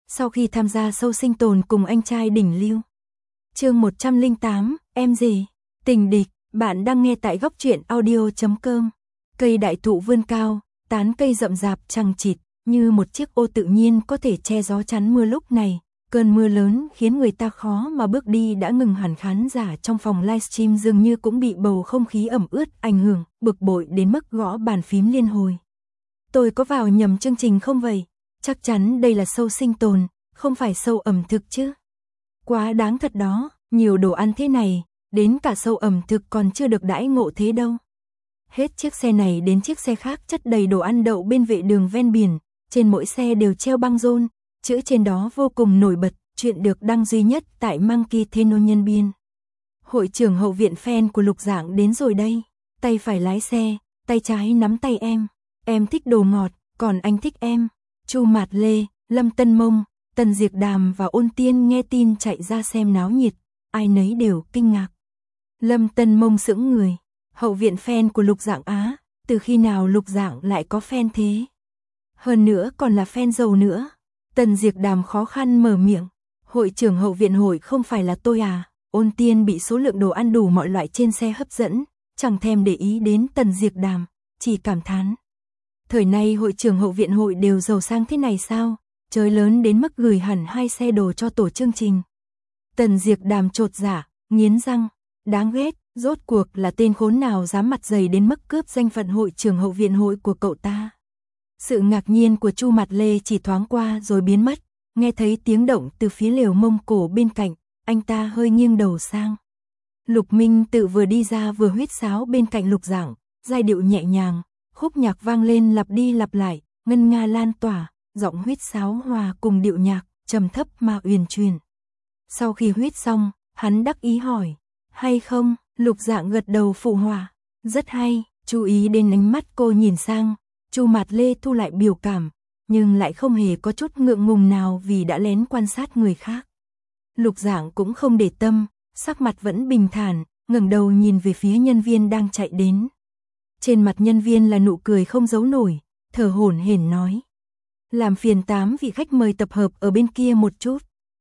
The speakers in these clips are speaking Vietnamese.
sau khi tham gia show sinh tồn cùng anh trai đỉnh lưu. Chương 108, em gì? Tình địch, bạn đang nghe tại góc truyện audio.com. Cây đại thụ vươn cao, tán cây rậm rạp chằng chịt, như một chiếc ô tự nhiên có thể che gió chắn mưa lúc này. Cơn mưa lớn khiến người ta khó mà bước đi đã ngừng hẳn, khán giả trong phòng livestream dường như cũng bị bầu không khí ẩm ướt ảnh hưởng, bực bội đến mức gõ bàn phím liên hồi. Tôi có vào nhầm chương trình không vậy? Chắc chắn đây là show sinh tồn, không phải show ẩm thực chứ. Quá đáng thật đó, nhiều đồ ăn thế này, đến cả show ẩm thực còn chưa được đãi ngộ thế đâu. Hết chiếc xe này đến chiếc xe khác chất đầy đồ ăn đậu bên vệ đường ven biển, trên mỗi xe đều treo băng rôn, chữ trên đó vô cùng nổi bật, chuyện được đăng duy nhất tại Monkey Tenno Nhân Biên. Hội trưởng hậu viện fan của Lục Dạng đến rồi đây, tay phải lái xe, tay trái nắm tay em thích đồ ngọt, còn anh thích em. Chu Mạt Lê, Lâm Tân Mông, Tần Diệc Đàm và Ôn Tiên nghe tin chạy ra xem náo nhiệt, ai nấy đều kinh ngạc. Lâm Tân Mông sững người, hậu viện fan của Lục Dạng á, từ khi nào Lục Dạng lại có fan thế? Hơn nữa còn là fan giàu nữa. Tần Diệc Đàm khó khăn mở miệng, hội trưởng hậu viện hội không phải là tôi à? Ôn Tiên bị số lượng đồ ăn đủ mọi loại trên xe hấp dẫn, chẳng thèm để ý đến Tần Diệc Đàm, chỉ cảm thán. Thời nay hội trưởng hậu viện hội đều giàu sang thế này sao? Trời lớn đến mức gửi hẳn 2 xe đồ cho tổ chương trình. Tần Diệc Đàm chột dạ, nghiến răng, đáng ghét, rốt cuộc là tên khốn nào dám mặt dày đến mức cướp danh phận hội trưởng hậu viện hội của cậu ta. Sự ngạc nhiên của Chu Mạt Lê chỉ thoáng qua rồi biến mất, nghe thấy tiếng động từ phía lều Mông Cổ bên cạnh, anh ta hơi nghiêng đầu sang. Lục Minh Tự vừa đi ra vừa huýt sáo bên cạnh Lục Dạng, giai điệu nhẹ nhàng, khúc nhạc vang lên lặp đi lặp lại, ngân nga lan tỏa, giọng huýt sáo hòa cùng điệu nhạc, trầm thấp mà uyển chuyển. Sau khi huýt xong, hắn đắc ý hỏi, hay không? Lục Dạng gật đầu phụ họa, rất hay. Chú ý đến ánh mắt cô nhìn sang, Chu Mạt Lê thu lại biểu cảm, nhưng lại không hề có chút ngượng ngùng nào vì đã lén quan sát người khác. Lục Dạng cũng không để tâm, sắc mặt vẫn bình thản, ngẩng đầu nhìn về phía nhân viên đang chạy đến. Trên mặt nhân viên là nụ cười không giấu nổi, thở hổn hển nói: "Làm phiền 8 vị khách mời tập hợp ở bên kia một chút."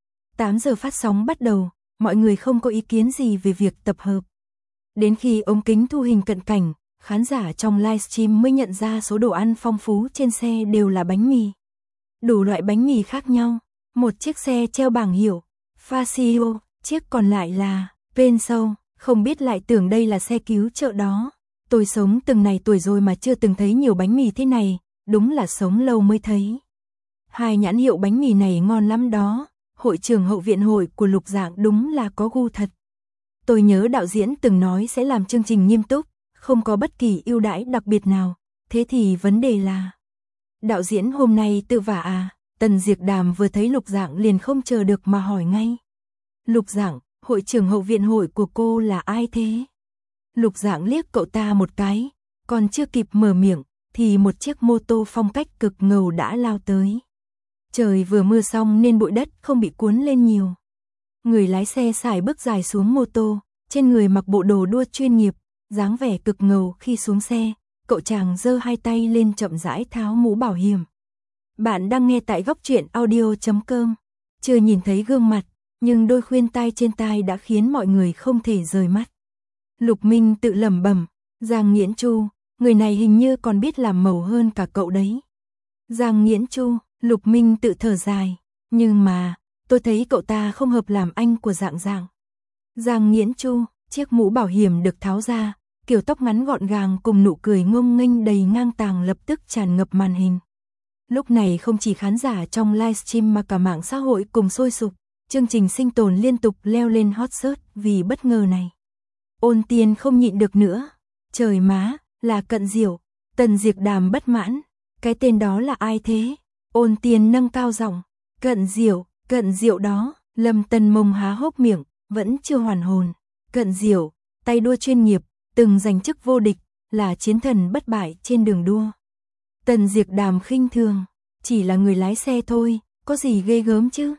8 giờ phát sóng bắt đầu, mọi người không có ý kiến gì về việc tập hợp. Đến khi ống kính thu hình cận cảnh, khán giả trong livestream mới nhận ra số đồ ăn phong phú trên xe đều là bánh mì. Đủ loại bánh mì khác nhau, một chiếc xe treo bảng hiệu Fascio, chiếc còn lại là Penso, không biết lại tưởng đây là xe cứu trợ đó. Tôi sống từng này tuổi rồi mà chưa từng thấy nhiều bánh mì thế này, đúng là sống lâu mới thấy. 2 nhãn hiệu bánh mì này ngon lắm đó, hội trưởng hậu viện hội của Lục Dạng đúng là có gu thật. Tôi nhớ đạo diễn từng nói sẽ làm chương trình nghiêm túc, không có bất kỳ ưu đãi đặc biệt nào, thế thì vấn đề là... Đạo diễn hôm nay tự vả à? Tần Diệc Đàm vừa thấy Lục Dạng liền không chờ được mà hỏi ngay. Lục Dạng, hội trưởng hậu viện hội của cô là ai thế? Lục Dạng liếc cậu ta một cái, còn chưa kịp mở miệng, thì một chiếc mô tô phong cách cực ngầu đã lao tới. Trời vừa mưa xong nên bụi đất không bị cuốn lên nhiều. Người lái xe sải bước dài xuống mô tô, trên người mặc bộ đồ đua chuyên nghiệp, dáng vẻ cực ngầu khi xuống xe, cậu chàng giơ 2 tay lên chậm rãi tháo mũ bảo hiểm. Bạn đang nghe tại góc truyện audio.com. Chưa nhìn thấy gương mặt, nhưng đôi khuyên tai trên tai đã khiến mọi người không thể rời mắt. Lục Minh tự lẩm bẩm, Giang Nghiễn Chu, người này hình như còn biết làm màu hơn cả cậu đấy. Giang Nghiễn Chu, Lục Minh tự thở dài, nhưng mà, tôi thấy cậu ta không hợp làm anh của Dạng Dạng. Giang Nghiễn Chu, chiếc mũ bảo hiểm được tháo ra, kiểu tóc ngắn gọn gàng cùng nụ cười ngông nghênh đầy ngang tàng lập tức tràn ngập màn hình. Lúc này không chỉ khán giả trong livestream mà cả mạng xã hội cùng sôi sục, chương trình sinh tồn liên tục leo lên hot search vì bất ngờ này. Ôn Tiên không nhịn được nữa. Trời má, là Cận Diệu. Tần Diệc Đàm bất mãn. Cái tên đó là ai thế? Ôn Tiên nâng cao giọng. Cận Diệu đó. Lâm Tân Mông há hốc miệng, vẫn chưa hoàn hồn. Cận Diệu, tay đua chuyên nghiệp, từng giành chức vô địch, là chiến thần bất bại trên đường đua. Tần Diệc Đàm khinh thường, chỉ là người lái xe thôi, có gì ghê gớm chứ?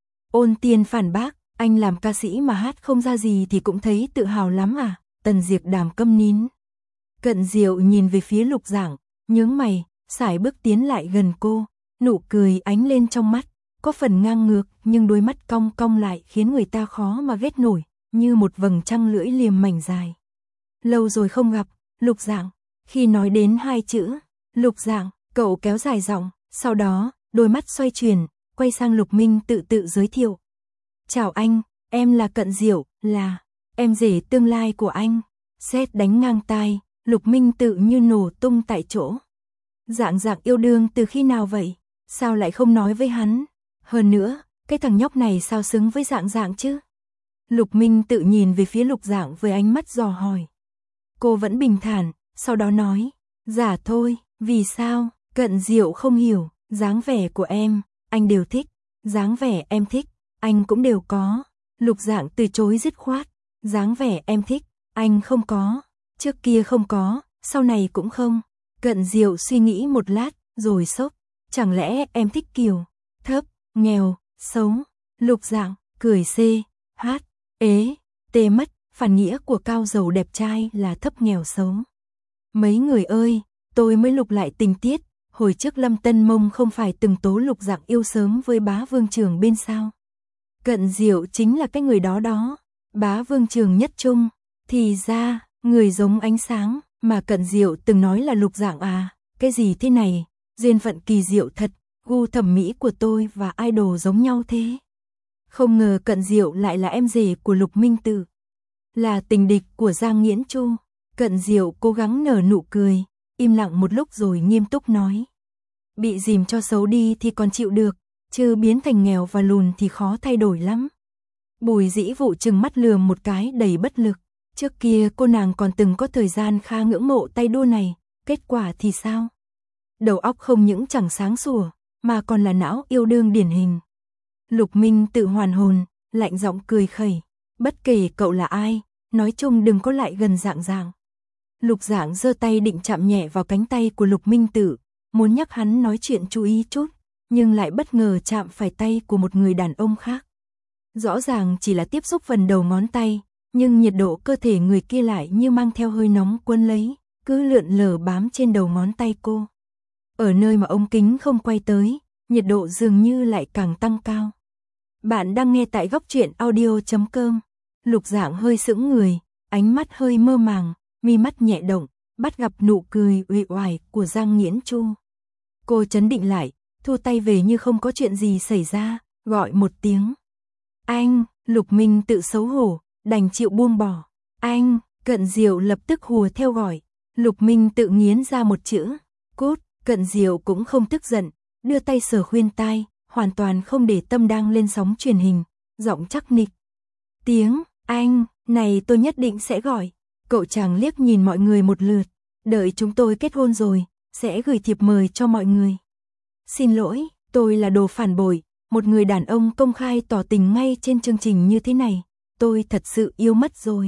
Ôn Tiên phản bác, anh làm ca sĩ mà hát không ra gì thì cũng thấy tự hào lắm à? Tần Diệc Đàm câm nín. Cận Diệu nhìn về phía Lục Dạng, nhướng mày, sải bước tiến lại gần cô, nụ cười ánh lên trong mắt, có phần ngang ngược, nhưng đôi mắt cong cong lại khiến người ta khó mà ghét nổi, như một vầng trăng lưỡi liềm mảnh dài. Lâu rồi không gặp, Lục Dạng. Khi nói đến hai chữ, Lục Dạng, cậu kéo dài giọng, sau đó, đôi mắt xoay chuyển, quay sang Lục Minh tự giới thiệu. Chào anh, em là Cận Diệu, là em rể tương lai của anh. Sét đánh ngang tai, Lục Minh tự như nổ tung tại chỗ. Dạng yêu đương từ khi nào vậy? Sao lại không nói với hắn? Hơn nữa, cái thằng nhóc này sao xứng với Dạng chứ? Lục Minh tự nhìn về phía Lục Dạng với ánh mắt dò hỏi. Cô vẫn bình thản, sau đó nói, dạ thôi, vì sao? Cận Diệu không hiểu, dáng vẻ của em, anh đều thích, dáng vẻ em thích, anh cũng đều có. Lục Dạng từ chối dứt khoát, dáng vẻ em thích, anh không có, trước kia không có, sau này cũng không. Cận Diệu suy nghĩ một lát, rồi sốc, chẳng lẽ em thích kiểu thấp, nghèo, xấu? Lục Dạng cười tê mất, phản nghĩa của cao giàu đẹp trai là thấp nghèo xấu. Mấy người ơi, tôi mới lục lại tình tiết, hồi trước Lâm Tân Mông không phải từng tố Lục Dạng yêu sớm với Bá Vương Trường bên sao? Cận Diệu chính là cái người đó. Bá Vương Trường nhất trung, thì ra, người giống ánh sáng, mà Cận Diệu từng nói là Lục Dạng à, cái gì thế này, duyên phận kỳ diệu thật, gu thẩm mỹ của tôi và idol giống nhau thế. Không ngờ Cận Diệu lại là em rể của Lục Minh Tự, là tình địch của Giang Nghiễn Chu. Cận Diệu cố gắng nở nụ cười, im lặng một lúc rồi nghiêm túc nói. Bị dìm cho xấu đi thì còn chịu được, chứ biến thành nghèo và lùn thì khó thay đổi lắm. Bùi Dĩ Vụ trừng mắt lườm một cái đầy bất lực. Trước kia cô nàng còn từng có thời gian khá ngưỡng mộ tay đua này, kết quả thì sao? Đầu óc không những chẳng sáng sủa, mà còn là não yêu đương điển hình. Lục Minh tự hoàn hồn, lạnh giọng cười khẩy. Bất kể cậu là ai, nói chung đừng có lại gần Dạng. Lục Dạng giơ tay định chạm nhẹ vào cánh tay của Lục Minh Tự, muốn nhắc hắn nói chuyện chú ý chút, nhưng lại bất ngờ chạm phải tay của một người đàn ông khác. Rõ ràng chỉ là tiếp xúc phần đầu ngón tay, nhưng nhiệt độ cơ thể người kia lại như mang theo hơi nóng cuốn lấy, cứ lượn lờ bám trên đầu ngón tay cô. Ở nơi mà ống kính không quay tới, nhiệt độ dường như lại càng tăng cao. Bạn đang nghe tại Góc Truyện Audio.com. Lục Dạng hơi sững người, ánh mắt hơi mơ màng, mi mắt nhẹ động, bắt gặp nụ cười uể oải của Giang Nghiễn Chu. Cô trấn định lại, thu tay về như không có chuyện gì xảy ra, gọi một tiếng. Anh, Lục Minh tự xấu hổ, đành chịu buông bỏ. Anh, Cận Diệu lập tức hùa theo gọi. Lục Minh tự nghiến ra một chữ, cút. Cận Diệu cũng không tức giận, đưa tay sờ khuyên tai, hoàn toàn không để tâm đang lên sóng truyền hình, giọng chắc nịch. Tiếng, anh, này tôi nhất định sẽ gọi. Cậu chàng liếc nhìn mọi người một lượt, đợi chúng tôi kết hôn rồi, sẽ gửi thiệp mời cho mọi người. Xin lỗi, tôi là đồ phản bội, một người đàn ông công khai tỏ tình ngay trên chương trình như thế này, tôi thật sự yêu mất rồi.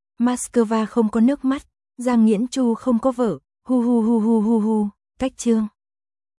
Moscow không có nước mắt, Giang Nghiễn Chu không có vợ, hu, cách chương.